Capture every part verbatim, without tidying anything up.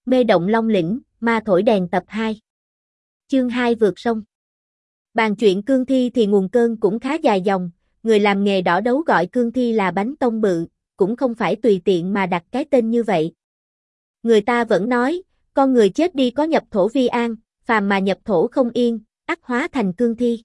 Mê động Long Lĩnh, ma thổi đèn tập hai. Chương hai vượt sông. Bàn chuyện cương thi thì nguồn cơn cũng khá dài dòng, người làm nghề đỏ đấu gọi cương thi là bánh tông bự, cũng không phải tùy tiện mà đặt cái tên như vậy. Người ta vẫn nói, con người chết đi có nhập thổ vi an, phàm mà nhập thổ không yên, ắt hóa thành cương thi.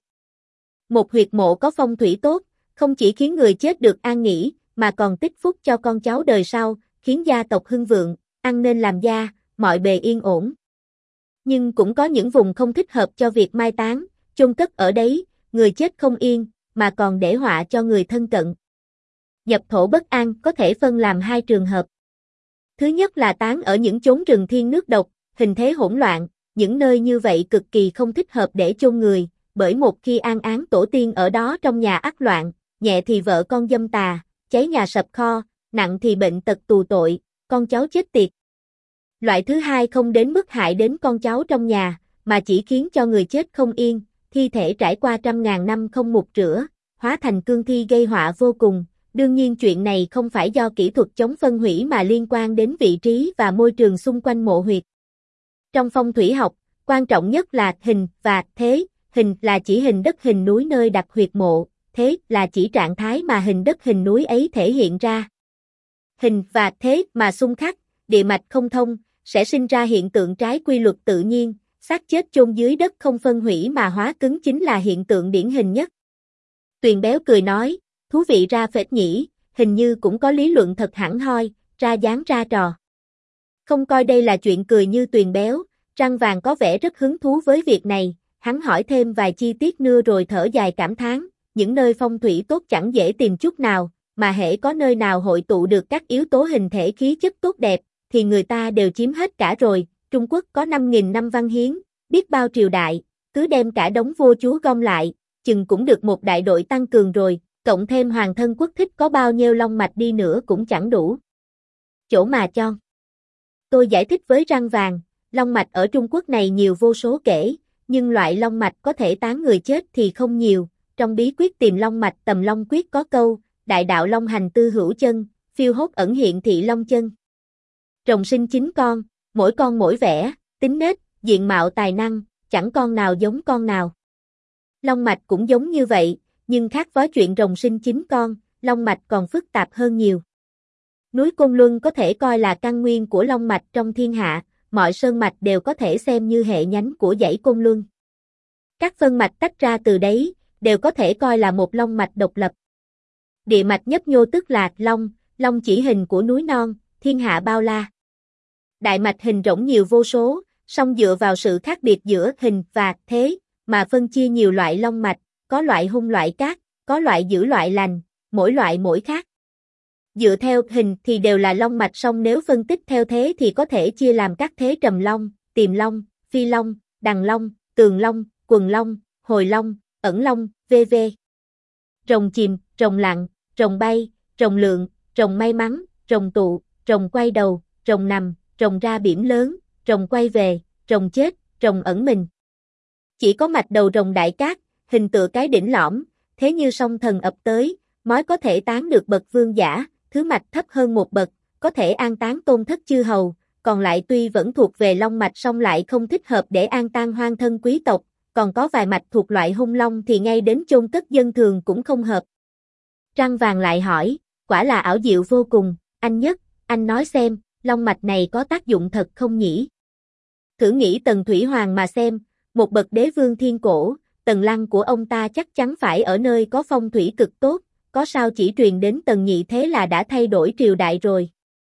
Một huyệt mộ có phong thủy tốt, không chỉ khiến người chết được an nghỉ, mà còn tích phúc cho con cháu đời sau, khiến gia tộc hưng vượng, ăn nên làm gia, mọi bề yên ổn. Nhưng cũng có những vùng không thích hợp cho việc mai táng, chôn cất ở đấy, người chết không yên, mà còn để họa cho người thân cận. Nhập thổ bất an có thể phân làm hai trường hợp. Thứ nhất là táng ở những chốn rừng thiên nước độc, hình thế hỗn loạn, những nơi như vậy cực kỳ không thích hợp để chôn người, bởi một khi an án tổ tiên ở đó trong nhà ắt loạn, nhẹ thì vợ con dâm tà, cháy nhà sập kho, nặng thì bệnh tật tù tội, con cháu chết tiệt. Loại thứ hai không đến mức hại đến con cháu trong nhà, mà chỉ khiến cho người chết không yên, thi thể trải qua trăm ngàn năm không mục rửa, hóa thành cương thi gây họa vô cùng. Đương nhiên chuyện này không phải do kỹ thuật chống phân hủy mà liên quan đến vị trí và môi trường xung quanh mộ huyệt. Trong phong thủy học, quan trọng nhất là hình và thế, hình là chỉ hình đất hình núi nơi đặt huyệt mộ, thế là chỉ trạng thái mà hình đất hình núi ấy thể hiện ra. Hình và thế mà xung khắc, địa mạch không thông, sẽ sinh ra hiện tượng trái quy luật tự nhiên, xác chết chôn dưới đất không phân hủy mà hóa cứng chính là hiện tượng điển hình nhất. Tuyền Béo cười nói, thú vị ra phết nhỉ, hình như cũng có lý luận thật hẳn hoi, ra dáng ra trò. Không coi đây là chuyện cười như Tuyền Béo, Răng Vàng có vẻ rất hứng thú với việc này, hắn hỏi thêm vài chi tiết nữa rồi thở dài cảm thán, những nơi phong thủy tốt chẳng dễ tìm chút nào, mà hễ có nơi nào hội tụ được các yếu tố hình thể khí chất tốt đẹp, thì người ta đều chiếm hết cả rồi. Trung Quốc có năm nghìn năm văn hiến, biết bao triều đại, cứ đem cả đống vua chúa gom lại, chừng cũng được một đại đội tăng cường rồi, cộng thêm hoàng thân quốc thích có bao nhiêu long mạch đi nữa cũng chẳng đủ chỗ mà cho. Tôi giải thích với Răng Vàng, long mạch ở Trung Quốc này nhiều vô số kể, nhưng loại long mạch có thể tán người chết thì không nhiều. Trong bí quyết tìm long mạch Tầm Long Quyết có câu, đại đạo long hành tư hữu chân, phiêu hốt ẩn hiện thị long chân. Rồng sinh chín con, mỗi con mỗi vẻ, tính nết, diện mạo tài năng, chẳng con nào giống con nào. Long mạch cũng giống như vậy, nhưng khác với chuyện rồng sinh chín con, long mạch còn phức tạp hơn nhiều. Núi Côn Luân có thể coi là căn nguyên của long mạch trong thiên hạ, mọi sơn mạch đều có thể xem như hệ nhánh của dãy Côn Luân. Các phân mạch tách ra từ đấy, đều có thể coi là một long mạch độc lập. Địa mạch nhấp nhô tức là long, long chỉ hình của núi non, thiên hạ bao la. Đại mạch hình rỗng nhiều vô số, song dựa vào sự khác biệt giữa hình và thế, mà phân chia nhiều loại long mạch, có loại hung loại cát, có loại dữ loại lành, mỗi loại mỗi khác. Dựa theo hình thì đều là long mạch, song nếu phân tích theo thế thì có thể chia làm các thế trầm long, tiềm long, phi long, đằng long, tường long, quần long, hồi long, ẩn long, vân vân. Rồng chìm, rồng lặn, rồng bay, rồng lượn, rồng may mắn, rồng tụ, rồng quay đầu, rồng nằm, rồng ra biển lớn, rồng quay về, rồng chết, rồng ẩn mình. Chỉ có mạch đầu rồng đại cát, hình tựa cái đỉnh lõm, thế như song thần ập tới, mới có thể tán được bậc vương giả, thứ mạch thấp hơn một bậc, có thể an táng tôn thất chư hầu, còn lại tuy vẫn thuộc về long mạch song lại không thích hợp để an táng hoang thân quý tộc, còn có vài mạch thuộc loại hung long thì ngay đến chôn cất dân thường cũng không hợp. Răng Vàng lại hỏi, quả là ảo diệu vô cùng, anh Nhất, anh nói xem, long mạch này có tác dụng thật không nhỉ? Thử nghĩ Tần Thủy Hoàng mà xem, một bậc đế vương thiên cổ, Tần Lăng của ông ta chắc chắn phải ở nơi có phong thủy cực tốt, có sao chỉ truyền đến Tần Nhị thế là đã thay đổi triều đại rồi.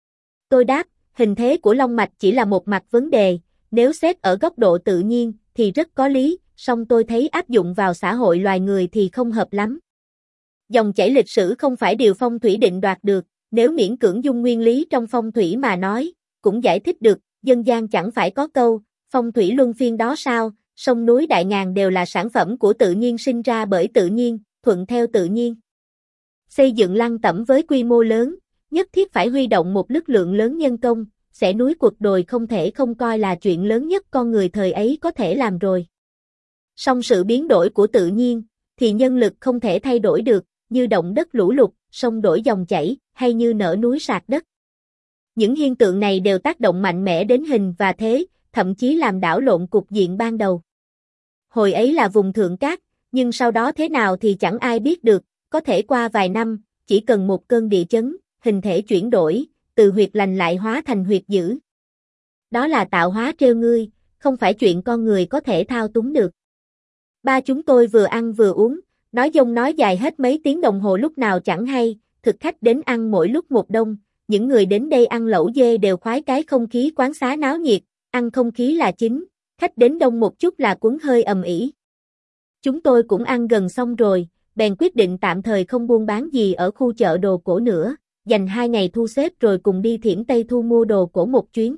Tôi đáp, hình thế của long mạch chỉ là một mặt vấn đề, nếu xét ở góc độ tự nhiên thì rất có lý, song tôi thấy áp dụng vào xã hội loài người thì không hợp lắm. Dòng chảy lịch sử không phải điều phong thủy định đoạt được, nếu miễn cưỡng dung nguyên lý trong phong thủy mà nói, cũng giải thích được, dân gian chẳng phải có câu, phong thủy luân phiên đó sao, sông núi đại ngàn đều là sản phẩm của tự nhiên sinh ra bởi tự nhiên, thuận theo tự nhiên. Xây dựng lăng tẩm với quy mô lớn, nhất thiết phải huy động một lực lượng lớn nhân công, xẻ núi quật đồi không thể không coi là chuyện lớn nhất con người thời ấy có thể làm rồi. Song sự biến đổi của tự nhiên, thì nhân lực không thể thay đổi được, như động đất lũ lụt, sông đổi dòng chảy, hay như nở núi sạt đất. Những hiện tượng này đều tác động mạnh mẽ đến hình và thế, thậm chí làm đảo lộn cục diện ban đầu. Hồi ấy là vùng thượng cát, nhưng sau đó thế nào thì chẳng ai biết được, có thể qua vài năm, chỉ cần một cơn địa chấn, hình thể chuyển đổi, từ huyệt lành lại hóa thành huyệt dữ. Đó là tạo hóa trêu ngươi, không phải chuyện con người có thể thao túng được. Ba chúng tôi vừa ăn vừa uống, nói dông nói dài hết mấy tiếng đồng hồ lúc nào chẳng hay, thực khách đến ăn mỗi lúc một đông, những người đến đây ăn lẩu dê đều khoái cái không khí quán xá náo nhiệt, ăn không khí là chính, khách đến đông một chút là cuốn hơi ầm ĩ. Chúng tôi cũng ăn gần xong rồi, bèn quyết định tạm thời không buôn bán gì ở khu chợ đồ cổ nữa, dành hai ngày thu xếp rồi cùng đi Thiểm Tây Thu mua đồ cổ một chuyến.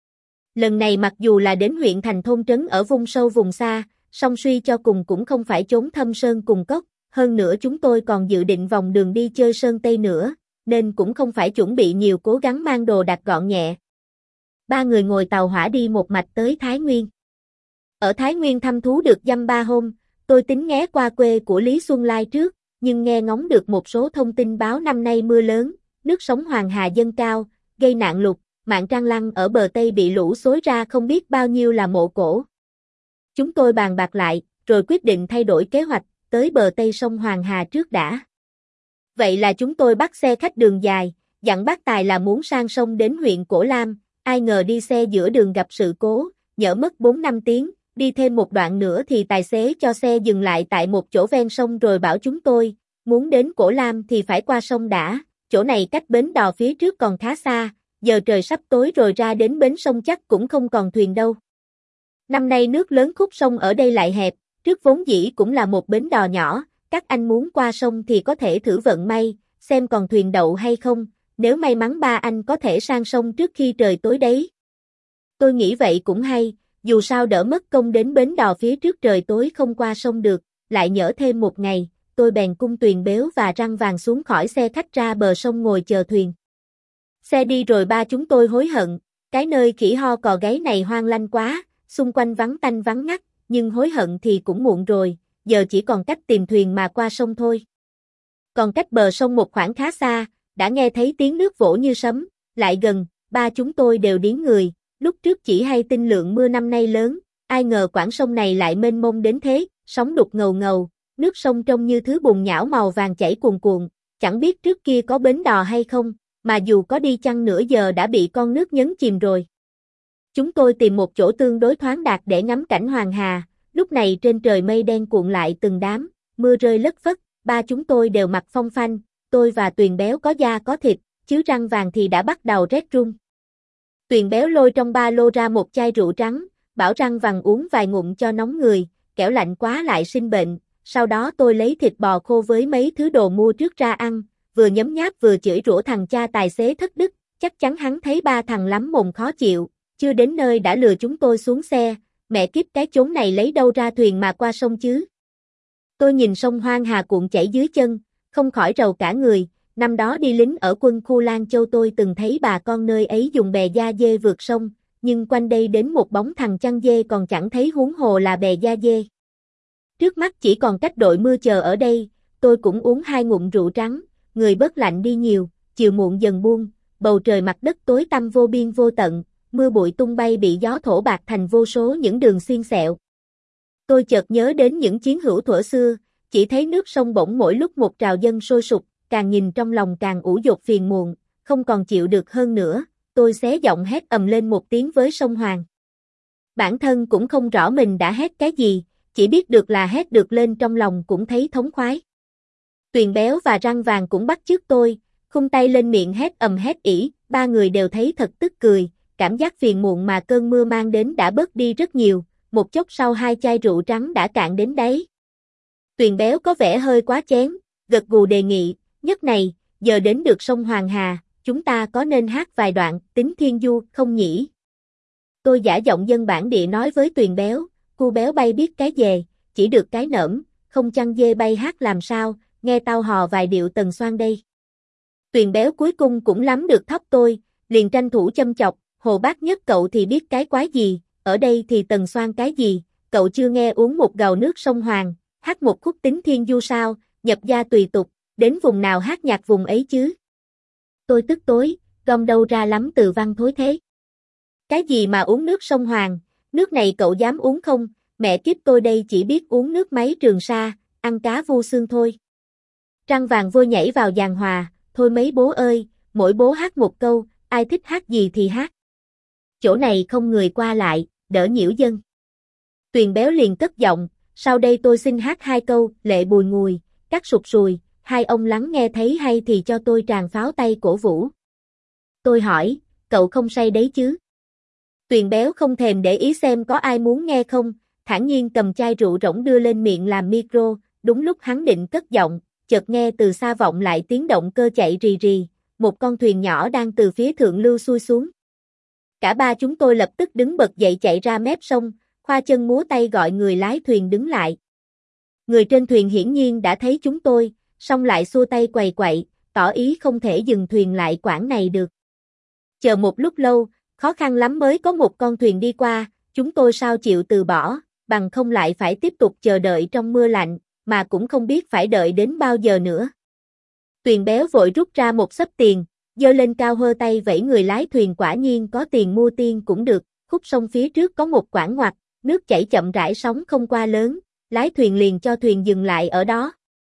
Lần này mặc dù là đến huyện thành thôn trấn ở vùng sâu vùng xa, song suy cho cùng cũng không phải chốn thâm sơn cùng cốc, hơn nữa chúng tôi còn dự định vòng đường đi chơi Sơn Tây nữa, nên cũng không phải chuẩn bị nhiều, cố gắng mang đồ đạc gọn nhẹ. Ba người ngồi tàu hỏa đi một mạch tới Thái Nguyên. Ở Thái Nguyên thăm thú được dăm ba hôm, tôi tính ghé qua quê của Lý Xuân Lai trước, nhưng nghe ngóng được một số thông tin báo năm nay mưa lớn, nước sóng Hoàng Hà dâng cao, gây nạn lụt, Mạn Trang Lăng ở bờ Tây bị lũ xối ra không biết bao nhiêu là mộ cổ. Chúng tôi bàn bạc lại, rồi quyết định thay đổi kế hoạch, tới bờ Tây sông Hoàng Hà trước đã. Vậy là chúng tôi bắt xe khách đường dài, dặn bác Tài là muốn sang sông đến huyện Cổ Lam, ai ngờ đi xe giữa đường gặp sự cố, nhỡ mất bốn năm tiếng, đi thêm một đoạn nữa thì tài xế cho xe dừng lại tại một chỗ ven sông rồi bảo chúng tôi, muốn đến Cổ Lam thì phải qua sông đã, chỗ này cách bến đò phía trước còn khá xa, giờ trời sắp tối rồi ra đến bến sông chắc cũng không còn thuyền đâu. Năm nay nước lớn khúc sông ở đây lại hẹp, trước vốn dĩ cũng là một bến đò nhỏ, các anh muốn qua sông thì có thể thử vận may, xem còn thuyền đậu hay không, nếu may mắn ba anh có thể sang sông trước khi trời tối đấy. Tôi nghĩ vậy cũng hay, dù sao đỡ mất công đến bến đò phía trước trời tối không qua sông được, lại nhỡ thêm một ngày, tôi bèn cung Tuyền Béo và Răng Vàng xuống khỏi xe khách ra bờ sông ngồi chờ thuyền. Xe đi rồi ba chúng tôi hối hận, cái nơi khỉ ho cò gáy này hoang lanh quá, xung quanh vắng tanh vắng ngắt, nhưng hối hận thì cũng muộn rồi, giờ chỉ còn cách tìm thuyền mà qua sông thôi. Còn cách bờ sông một khoảng khá xa, đã nghe thấy tiếng nước vỗ như sấm, lại gần, ba chúng tôi đều điếng người, lúc trước chỉ hay tin lượng mưa năm nay lớn, ai ngờ quãng sông này lại mênh mông đến thế, sóng đục ngầu ngầu, nước sông trông như thứ bùn nhão màu vàng chảy cuồn cuộn, chẳng biết trước kia có bến đò hay không, mà dù có đi chăng nửa giờ đã bị con nước nhấn chìm rồi. Chúng tôi tìm một chỗ tương đối thoáng đạt để ngắm cảnh Hoàng Hà, lúc này trên trời mây đen cuộn lại từng đám, mưa rơi lất phất, ba chúng tôi đều mặc phong phanh, tôi và Tuyền Béo có da có thịt, chứ Răng Vàng thì đã bắt đầu rét run. Tuyền Béo lôi trong ba lô ra một chai rượu trắng, bảo Răng Vàng uống vài ngụm cho nóng người, kẻo lạnh quá lại sinh bệnh, sau đó tôi lấy thịt bò khô với mấy thứ đồ mua trước ra ăn, vừa nhấm nháp vừa chửi rủa thằng cha tài xế thất đức, chắc chắn hắn thấy ba thằng lắm mồm khó chịu, chưa đến nơi đã lừa chúng tôi xuống xe, mẹ kiếp cái chốn này lấy đâu ra thuyền mà qua sông chứ. Tôi nhìn sông Hoàng Hà cuộn chảy dưới chân, không khỏi rầu cả người, năm đó đi lính ở quân khu Lan Châu tôi từng thấy bà con nơi ấy dùng bè da dê vượt sông, nhưng quanh đây đến một bóng thằng chăn dê còn chẳng thấy huống hồ là bè da dê. Trước mắt chỉ còn cách đội mưa chờ ở đây, tôi cũng uống hai ngụm rượu trắng, người bớt lạnh đi nhiều, chiều muộn dần buông, bầu trời mặt đất tối tăm vô biên vô tận, mưa bụi tung bay bị gió thổi bạc thành vô số những đường xiên xẹo. Tôi chợt nhớ đến những chiến hữu thuở xưa, chỉ thấy nước sông bỗng mỗi lúc một trào dâng sôi sục, càng nhìn trong lòng càng ủ dột phiền muộn, không còn chịu được hơn nữa, tôi xé giọng hét ầm lên một tiếng với sông Hoàng. Bản thân cũng không rõ mình đã hét cái gì, chỉ biết được là hét được lên trong lòng cũng thấy thống khoái. Tuyền Béo và Răng Vàng cũng bắt chước tôi, khung tay lên miệng hét ầm hét ỉ, ba người đều thấy thật tức cười, cảm giác phiền muộn mà cơn mưa mang đến đã bớt đi rất nhiều, một chốc sau hai chai rượu trắng đã cạn đến đáy. Tuyền Béo có vẻ hơi quá chén, gật gù đề nghị, nhất này, giờ đến được sông Hoàng Hà, chúng ta có nên hát vài đoạn Tính Thiên Du không nhỉ? Tôi giả giọng dân bản địa nói với Tuyền Béo, cu béo bay biết cái về, chỉ được cái nỡm, không chăn dê bay hát làm sao, nghe tao hò vài điệu Tần Xoan đây. Tuyền Béo cuối cùng cũng lắm được thóc tôi, liền tranh thủ châm chọc, Hồ Bác Nhất cậu thì biết cái quái gì, ở đây thì Tần Xoan cái gì, cậu chưa nghe uống một gầu nước sông Hoàng, hát một khúc Tính Thiên Du sao, nhập gia tùy tục, đến vùng nào hát nhạc vùng ấy chứ. Tôi tức tối, Gom đâu ra lắm từ văn thối thế. Cái gì mà uống nước sông Hoàng, nước này cậu dám uống không? Mẹ kiếp tôi đây chỉ biết uống nước máy Trường Sa, ăn cá vu xương thôi. Trăng vàng vô nhảy vào giàn hòa, thôi mấy bố ơi, mỗi bố hát một câu, ai thích hát gì thì hát. Chỗ này không người qua lại, đỡ nhiễu dân. Tuyền béo liền cất giọng, sau đây tôi xin hát hai câu, lệ bùi ngùi, cắt sụt sùi, hai ông lắng nghe thấy hay thì cho tôi tràng pháo tay cổ vũ. Tôi hỏi, cậu không say đấy chứ? Tuyền béo không thèm để ý xem có ai muốn nghe không, thản nhiên cầm chai rượu rỗng đưa lên miệng làm micro, đúng lúc hắn định cất giọng, chợt nghe từ xa vọng lại tiếng động cơ chạy rì rì, một con thuyền nhỏ đang từ phía thượng lưu xuôi xuống. Cả ba chúng tôi lập tức đứng bật dậy chạy ra mép sông, khoa chân múa tay gọi người lái thuyền đứng lại. Người trên thuyền hiển nhiên đã thấy chúng tôi, song lại xua tay quầy quậy, tỏ ý không thể dừng thuyền lại quãng này được. Chờ một lúc lâu, khó khăn lắm mới có một con thuyền đi qua, chúng tôi sao chịu từ bỏ, bằng không lại phải tiếp tục chờ đợi trong mưa lạnh, mà cũng không biết phải đợi đến bao giờ nữa. Tuyền béo vội rút ra một xấp tiền, giơ lên cao hơ tay vẫy người lái thuyền, quả nhiên có tiền mua tiên cũng được, khúc sông phía trước có một quãng ngoặt, nước chảy chậm rãi sóng không qua lớn, lái thuyền liền cho thuyền dừng lại ở đó.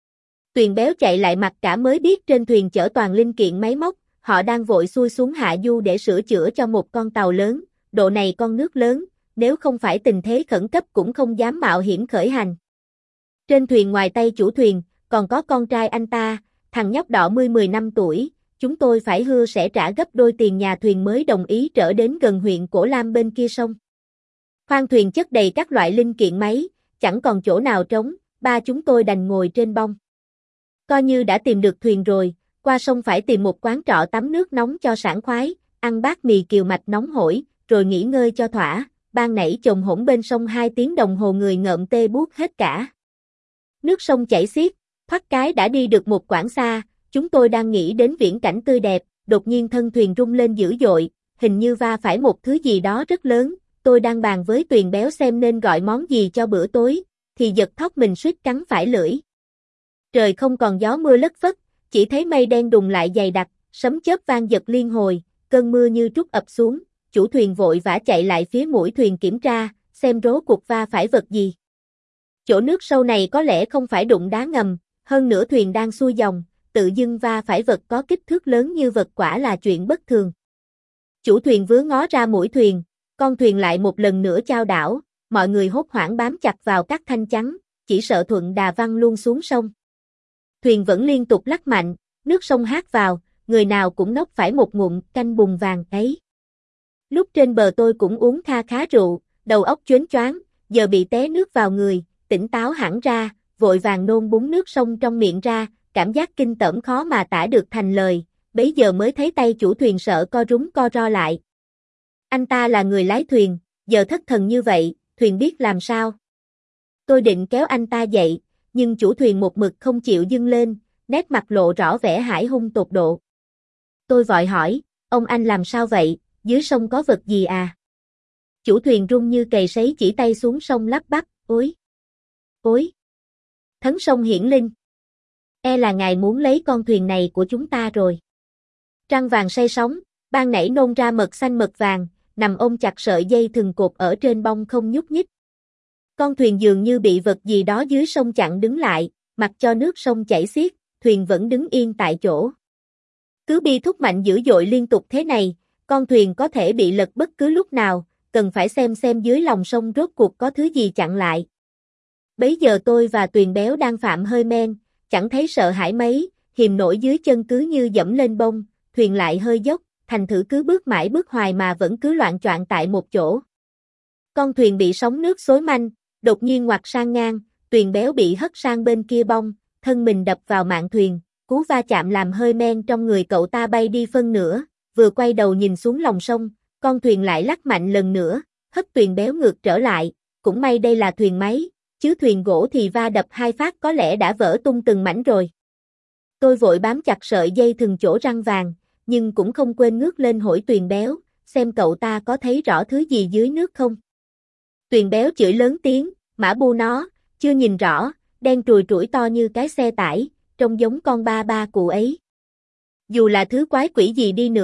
Tuyền béo chạy lại mặt cả mới biết trên thuyền chở toàn linh kiện máy móc, họ đang vội xuôi xuống hạ du để sửa chữa cho một con tàu lớn, độ này con nước lớn, nếu không phải tình thế khẩn cấp cũng không dám mạo hiểm khởi hành. Trên thuyền ngoài tay chủ thuyền, còn có con trai anh ta, thằng nhóc đỏ mươi mười năm tuổi, chúng tôi phải hứa sẽ trả gấp đôi tiền nhà thuyền mới đồng ý trở đến gần huyện Cổ Lam bên kia sông. Khoang thuyền chất đầy các loại linh kiện máy, chẳng còn chỗ nào trống, ba chúng tôi đành ngồi trên bông. Coi như đã tìm được thuyền rồi, qua sông phải tìm một quán trọ tắm nước nóng cho sảng khoái, ăn bát mì kiều mạch nóng hổi, rồi nghỉ ngơi cho thỏa, ban nãy chồng hổn bên sông hai tiếng đồng hồ người ngợm tê buốt hết cả. Nước sông chảy xiết, thoát cái đã đi được một quãng xa, chúng tôi đang nghĩ đến viễn cảnh tươi đẹp, đột nhiên thân thuyền rung lên dữ dội, hình như va phải một thứ gì đó rất lớn, tôi đang bàn với Tuyền béo xem nên gọi món gì cho bữa tối, thì giật thót mình suýt cắn phải lưỡi. Trời không còn gió mưa lất phất, chỉ thấy mây đen đùng lại dày đặc, sấm chớp vang giật liên hồi, cơn mưa như trút ập xuống, chủ thuyền vội vã chạy lại phía mũi thuyền kiểm tra, xem rốt cuộc va phải vật gì. Chỗ nước sâu này có lẽ không phải đụng đá ngầm, hơn nữa thuyền đang xuôi dòng, tự dưng va phải vật có kích thước lớn như vật quả là chuyện bất thường. Chủ thuyền vướng ngó ra mũi thuyền, con thuyền lại một lần nữa chao đảo, mọi người hốt hoảng bám chặt vào các thanh chắn, chỉ sợ thuận đà văng luôn xuống sông. Thuyền vẫn liên tục lắc mạnh, nước sông hát vào, người nào cũng nốc phải một ngụm canh bùn vàng ấy. Lúc trên bờ tôi cũng uống kha khá rượu, đầu óc choáng choáng, giờ bị té nước vào người, tỉnh táo hẳn ra, vội vàng nôn búng nước sông trong miệng ra, cảm giác kinh tởm khó mà tả được thành lời, bấy giờ mới thấy tay chủ thuyền sợ co rúm co ro lại. Anh ta là người lái thuyền, giờ thất thần như vậy, thuyền biết làm sao. Tôi định kéo anh ta dậy, nhưng chủ thuyền một mực không chịu dâng lên, nét mặt lộ rõ vẻ hải hung tột độ. Tôi vội hỏi, ông anh làm sao vậy, dưới sông có vật gì à? Chủ thuyền run như cầy sấy chỉ tay xuống sông lắp bắp, ối, ối, thấn sông hiển linh. E là ngài muốn lấy con thuyền này của chúng ta rồi. Trăng vàng say sóng, ban nãy nôn ra mật xanh mật vàng, nằm ôm chặt sợi dây thừng cột ở trên bông không nhúc nhích. Con thuyền dường như bị vật gì đó dưới sông chặn đứng lại, mặc cho nước sông chảy xiết, thuyền vẫn đứng yên tại chỗ. Cứ bi thúc mạnh dữ dội liên tục thế này, con thuyền có thể bị lật bất cứ lúc nào, cần phải xem xem dưới lòng sông rốt cuộc có thứ gì chặn lại. Bấy giờ tôi và Tuyền béo đang phạm hơi men, chẳng thấy sợ hãi mấy, hiềm nổi dưới chân cứ như dẫm lên bông, thuyền lại hơi dốc, thành thử cứ bước mãi bước hoài mà vẫn cứ loạng choạng tại một chỗ. Con thuyền bị sóng nước xối manh, đột nhiên ngoặt sang ngang, Tuyền béo bị hất sang bên kia bông, thân mình đập vào mạn thuyền, cú va chạm làm hơi men trong người cậu ta bay đi phân nửa, vừa quay đầu nhìn xuống lòng sông, con thuyền lại lắc mạnh lần nữa, hất Tuyền béo ngược trở lại, cũng may đây là thuyền máy, chứ thuyền gỗ thì va đập hai phát có lẽ đã vỡ tung từng mảnh rồi. Tôi vội bám chặt sợi dây thừng chỗ răng vàng, nhưng cũng không quên ngước lên hỏi Tuyền béo, xem cậu ta có thấy rõ thứ gì dưới nước không. Tuyền béo chửi lớn tiếng, mã bu nó, chưa nhìn rõ, đen trùi trũi to như cái xe tải, trông giống con ba ba cụ ấy. Dù là thứ quái quỷ gì đi nữa,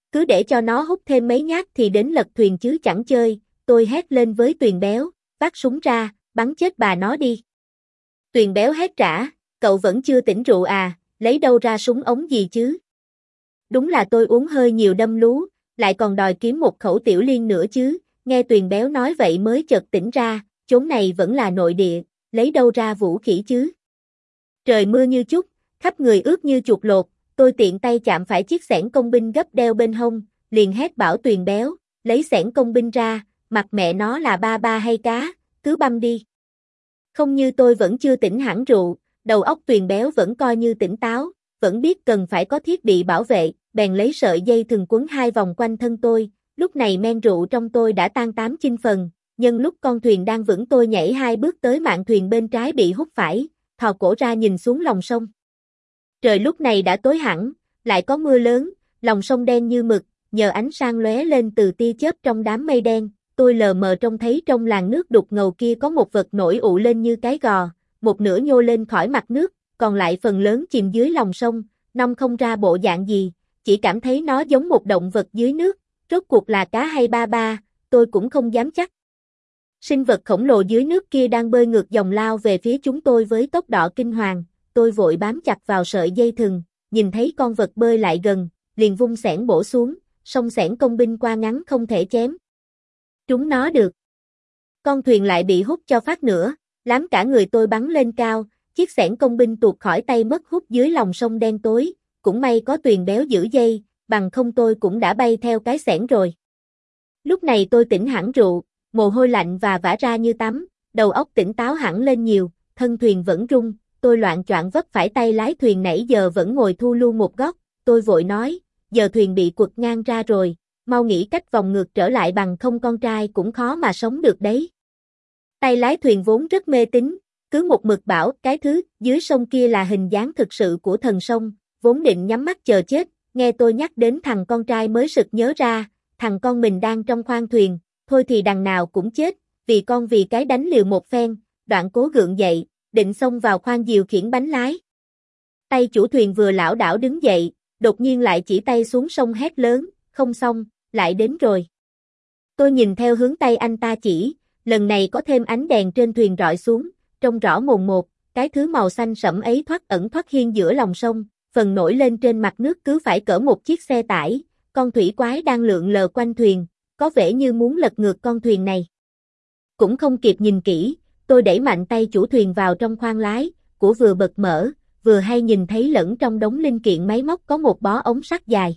cứ để cho nó hút thêm mấy nhát thì đến lật thuyền chứ chẳng chơi, tôi hét lên với Tuyền Béo, vác súng ra, bắn chết bà nó đi. Tuyền Béo hét trả, cậu vẫn chưa tỉnh rượu à, lấy đâu ra súng ống gì chứ? Đúng là tôi uống hơi nhiều đâm lú, lại còn đòi kiếm một khẩu tiểu liên nữa chứ, nghe Tuyền Béo nói vậy mới chợt tỉnh ra, chốn này vẫn là nội địa, lấy đâu ra vũ khí chứ? Trời mưa như chút, khắp người ướt như chuột lột, tôi tiện tay chạm phải chiếc xẻng công binh gấp đeo bên hông, liền hét bảo Tuyền Béo, lấy xẻng công binh ra, mặt mẹ nó là ba ba hay cá, cứ băm đi. Không như tôi vẫn chưa tỉnh hẳn rượu, đầu óc Tuyền Béo vẫn coi như tỉnh táo, vẫn biết cần phải có thiết bị bảo vệ, bèn lấy sợi dây thừng quấn hai vòng quanh thân tôi, lúc này men rượu trong tôi đã tan tám chinh phần, nhân lúc con thuyền đang vững tôi nhảy hai bước tới mạn thuyền bên trái bị hút phải, thò cổ ra nhìn xuống lòng sông. Trời lúc này đã tối hẳn, lại có mưa lớn, lòng sông đen như mực, nhờ ánh sáng lóe lên từ tia chớp trong đám mây đen, tôi lờ mờ trông thấy trong làn nước đục ngầu kia có một vật nổi ụ lên như cái gò, một nửa nhô lên khỏi mặt nước, còn lại phần lớn chìm dưới lòng sông, nong không ra bộ dạng gì, chỉ cảm thấy nó giống một động vật dưới nước, rốt cuộc là cá hay ba ba, tôi cũng không dám chắc. Sinh vật khổng lồ dưới nước kia đang bơi ngược dòng lao về phía chúng tôi với tốc độ kinh hoàng, tôi vội bám chặt vào sợi dây thừng, nhìn thấy con vật bơi lại gần, liền vung xẻng bổ xuống, song xẻng công binh qua ngắn không thể chém trúng nó được. Con thuyền lại bị hút cho phát nữa, lám cả người tôi bắn lên cao, chiếc xẻng công binh tuột khỏi tay mất hút dưới lòng sông đen tối, cũng may có Tuyền Béo giữ dây, bằng không tôi cũng đã bay theo cái xẻng rồi. Lúc này tôi tỉnh hẳn rượu, mồ hôi lạnh và vã ra như tắm, đầu óc tỉnh táo hẳn lên nhiều, thân thuyền vẫn rung, tôi loạng choạng vấp phải tay lái thuyền nãy giờ vẫn ngồi thu lu một góc, tôi vội nói, giờ thuyền bị quật ngang ra rồi, mau nghĩ cách vòng ngược trở lại bằng không con trai cũng khó mà sống được đấy. Tay lái thuyền vốn rất mê tín, cứ một mực bảo cái thứ dưới sông kia là hình dáng thực sự của thần sông, vốn định nhắm mắt chờ chết, nghe tôi nhắc đến thằng con trai mới sực nhớ ra, thằng con mình đang trong khoang thuyền, thôi thì đằng nào cũng chết, vì con vì cái đánh liều một phen, đoạn cố gượng dậy, định xông vào khoang điều khiển bánh lái. Tay chủ thuyền vừa lảo đảo đứng dậy, đột nhiên lại chỉ tay xuống sông hét lớn, không xong, lại đến rồi. Tôi nhìn theo hướng tay anh ta chỉ, lần này có thêm ánh đèn trên thuyền rọi xuống, trông rõ mồn một, cái thứ màu xanh sẫm ấy thoát ẩn thoát hiện giữa lòng sông, phần nổi lên trên mặt nước cứ phải cỡ một chiếc xe tải, con thủy quái đang lượn lờ quanh thuyền, có vẻ như muốn lật ngược con thuyền này. Cũng không kịp nhìn kỹ, tôi đẩy mạnh tay chủ thuyền vào trong khoang lái, của vừa bật mở, vừa hay nhìn thấy lẫn trong đống linh kiện máy móc có một bó ống sắt dài.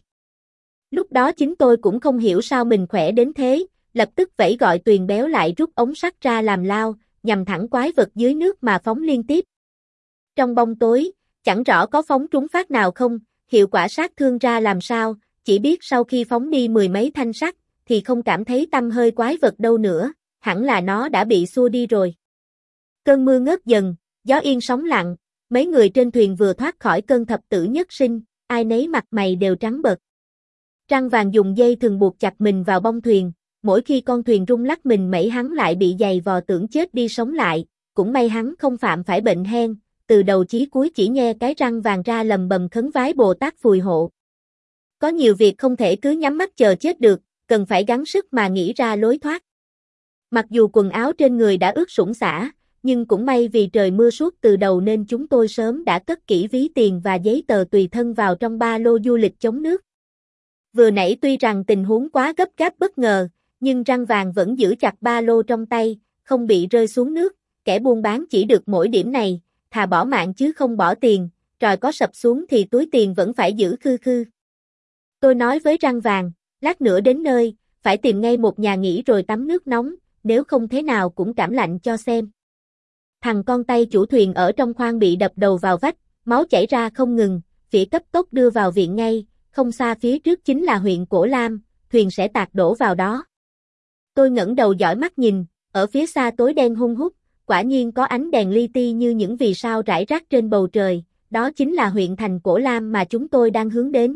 Lúc đó chính tôi cũng không hiểu sao mình khỏe đến thế, lập tức vẫy gọi Tuyền Béo lại rút ống sắt ra làm lao, nhằm thẳng quái vật dưới nước mà phóng liên tiếp. Trong bóng tối, chẳng rõ có phóng trúng phát nào không, hiệu quả sát thương ra làm sao, chỉ biết sau khi phóng đi mười mấy thanh sắt, thì không cảm thấy tăm hơi quái vật đâu nữa, hẳn là nó đã bị xua đi rồi. Cơn mưa ngớt dần, gió yên sóng lặng, mấy người trên thuyền vừa thoát khỏi cơn thập tử nhất sinh, ai nấy mặt mày đều trắng bệch. Trăng vàng dùng dây thừng buộc chặt mình vào bông thuyền, mỗi khi con thuyền rung lắc mình mẩy hắn lại bị giày vò tưởng chết đi sống lại, cũng may hắn không phạm phải bệnh hen, từ đầu chí cuối chỉ nhe cái răng vàng ra lầm bầm khấn vái Bồ Tát phù hộ. Có nhiều việc không thể cứ nhắm mắt chờ chết được, cần phải gắng sức mà nghĩ ra lối thoát. Mặc dù quần áo trên người đã ướt sũng xả, nhưng cũng may vì trời mưa suốt từ đầu nên chúng tôi sớm đã cất kỹ ví tiền và giấy tờ tùy thân vào trong ba lô du lịch chống nước. Vừa nãy tuy rằng tình huống quá gấp gáp bất ngờ, nhưng răng vàng vẫn giữ chặt ba lô trong tay, không bị rơi xuống nước, kẻ buôn bán chỉ được mỗi điểm này, thà bỏ mạng chứ không bỏ tiền, tròi có sập xuống thì túi tiền vẫn phải giữ khư khư. Tôi nói với răng vàng, lát nữa đến nơi, phải tìm ngay một nhà nghỉ rồi tắm nước nóng, nếu không thế nào cũng cảm lạnh cho xem. Thằng con tay chủ thuyền ở trong khoang bị đập đầu vào vách, máu chảy ra không ngừng, phỉ cấp tốc đưa vào viện ngay, không xa phía trước chính là huyện Cổ Lam, thuyền sẽ tạt đổ vào đó. Tôi ngẩng đầu dõi mắt nhìn, ở phía xa tối đen hun hút, quả nhiên có ánh đèn li ti như những vì sao rải rác trên bầu trời, đó chính là huyện thành Cổ Lam mà chúng tôi đang hướng đến.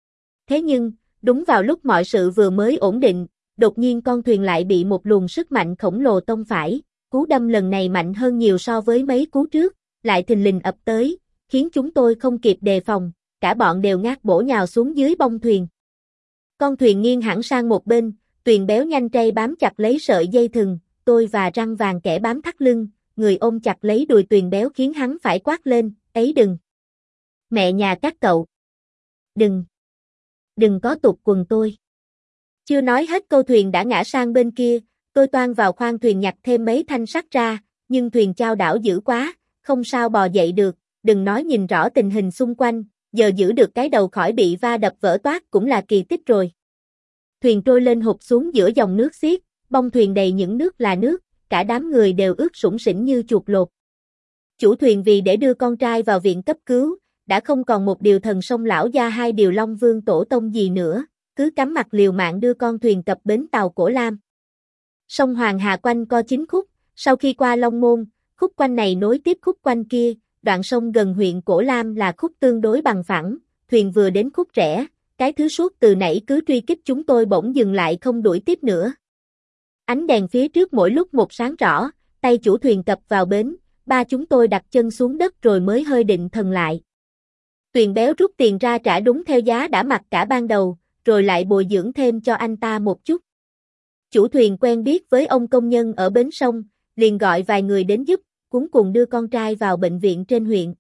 Thế nhưng, đúng vào lúc mọi sự vừa mới ổn định, đột nhiên con thuyền lại bị một luồng sức mạnh khổng lồ tông phải, cú đâm lần này mạnh hơn nhiều so với mấy cú trước, lại thình lình ập tới, khiến chúng tôi không kịp đề phòng, cả bọn đều ngát bổ nhào xuống dưới bông thuyền. Con thuyền nghiêng hẳn sang một bên, Tuyền béo nhanh tay bám chặt lấy sợi dây thừng, tôi và răng vàng kẻ bám thắt lưng, người ôm chặt lấy đùi Tuyền béo khiến hắn phải quát lên, ấy đừng. Mẹ nhà các cậu. Đừng. Đừng có tụt quần tôi. Chưa nói hết câu thuyền đã ngã sang bên kia, tôi toan vào khoang thuyền nhặt thêm mấy thanh sắt ra, nhưng thuyền chao đảo dữ quá, không sao bò dậy được, đừng nói nhìn rõ tình hình xung quanh, giờ giữ được cái đầu khỏi bị va đập vỡ toác cũng là kỳ tích rồi. Thuyền trôi lên hụt xuống giữa dòng nước xiết, bông thuyền đầy những nước là nước, cả đám người đều ướt sũng sỉnh như chuột lột. Chủ thuyền vì để đưa con trai vào viện cấp cứu, đã không còn một điều thần sông lão gia hai điều long vương tổ tông gì nữa, cứ cắm mặt liều mạng đưa con thuyền cập bến tàu Cổ Lam. Sông Hoàng Hà quanh co chín khúc, sau khi qua Long Môn, khúc quanh này nối tiếp khúc quanh kia, đoạn sông gần huyện Cổ Lam là khúc tương đối bằng phẳng, thuyền vừa đến khúc rẽ, cái thứ suốt từ nãy cứ truy kích chúng tôi bỗng dừng lại không đuổi tiếp nữa. Ánh đèn phía trước mỗi lúc một sáng rõ, tay chủ thuyền cập vào bến, ba chúng tôi đặt chân xuống đất rồi mới hơi định thần lại. Tuyền béo rút tiền ra trả đúng theo giá đã mặc cả ban đầu, rồi lại bồi dưỡng thêm cho anh ta một chút. Chủ thuyền quen biết với ông công nhân ở bến sông, liền gọi vài người đến giúp, cuống cuồng đưa con trai vào bệnh viện trên huyện.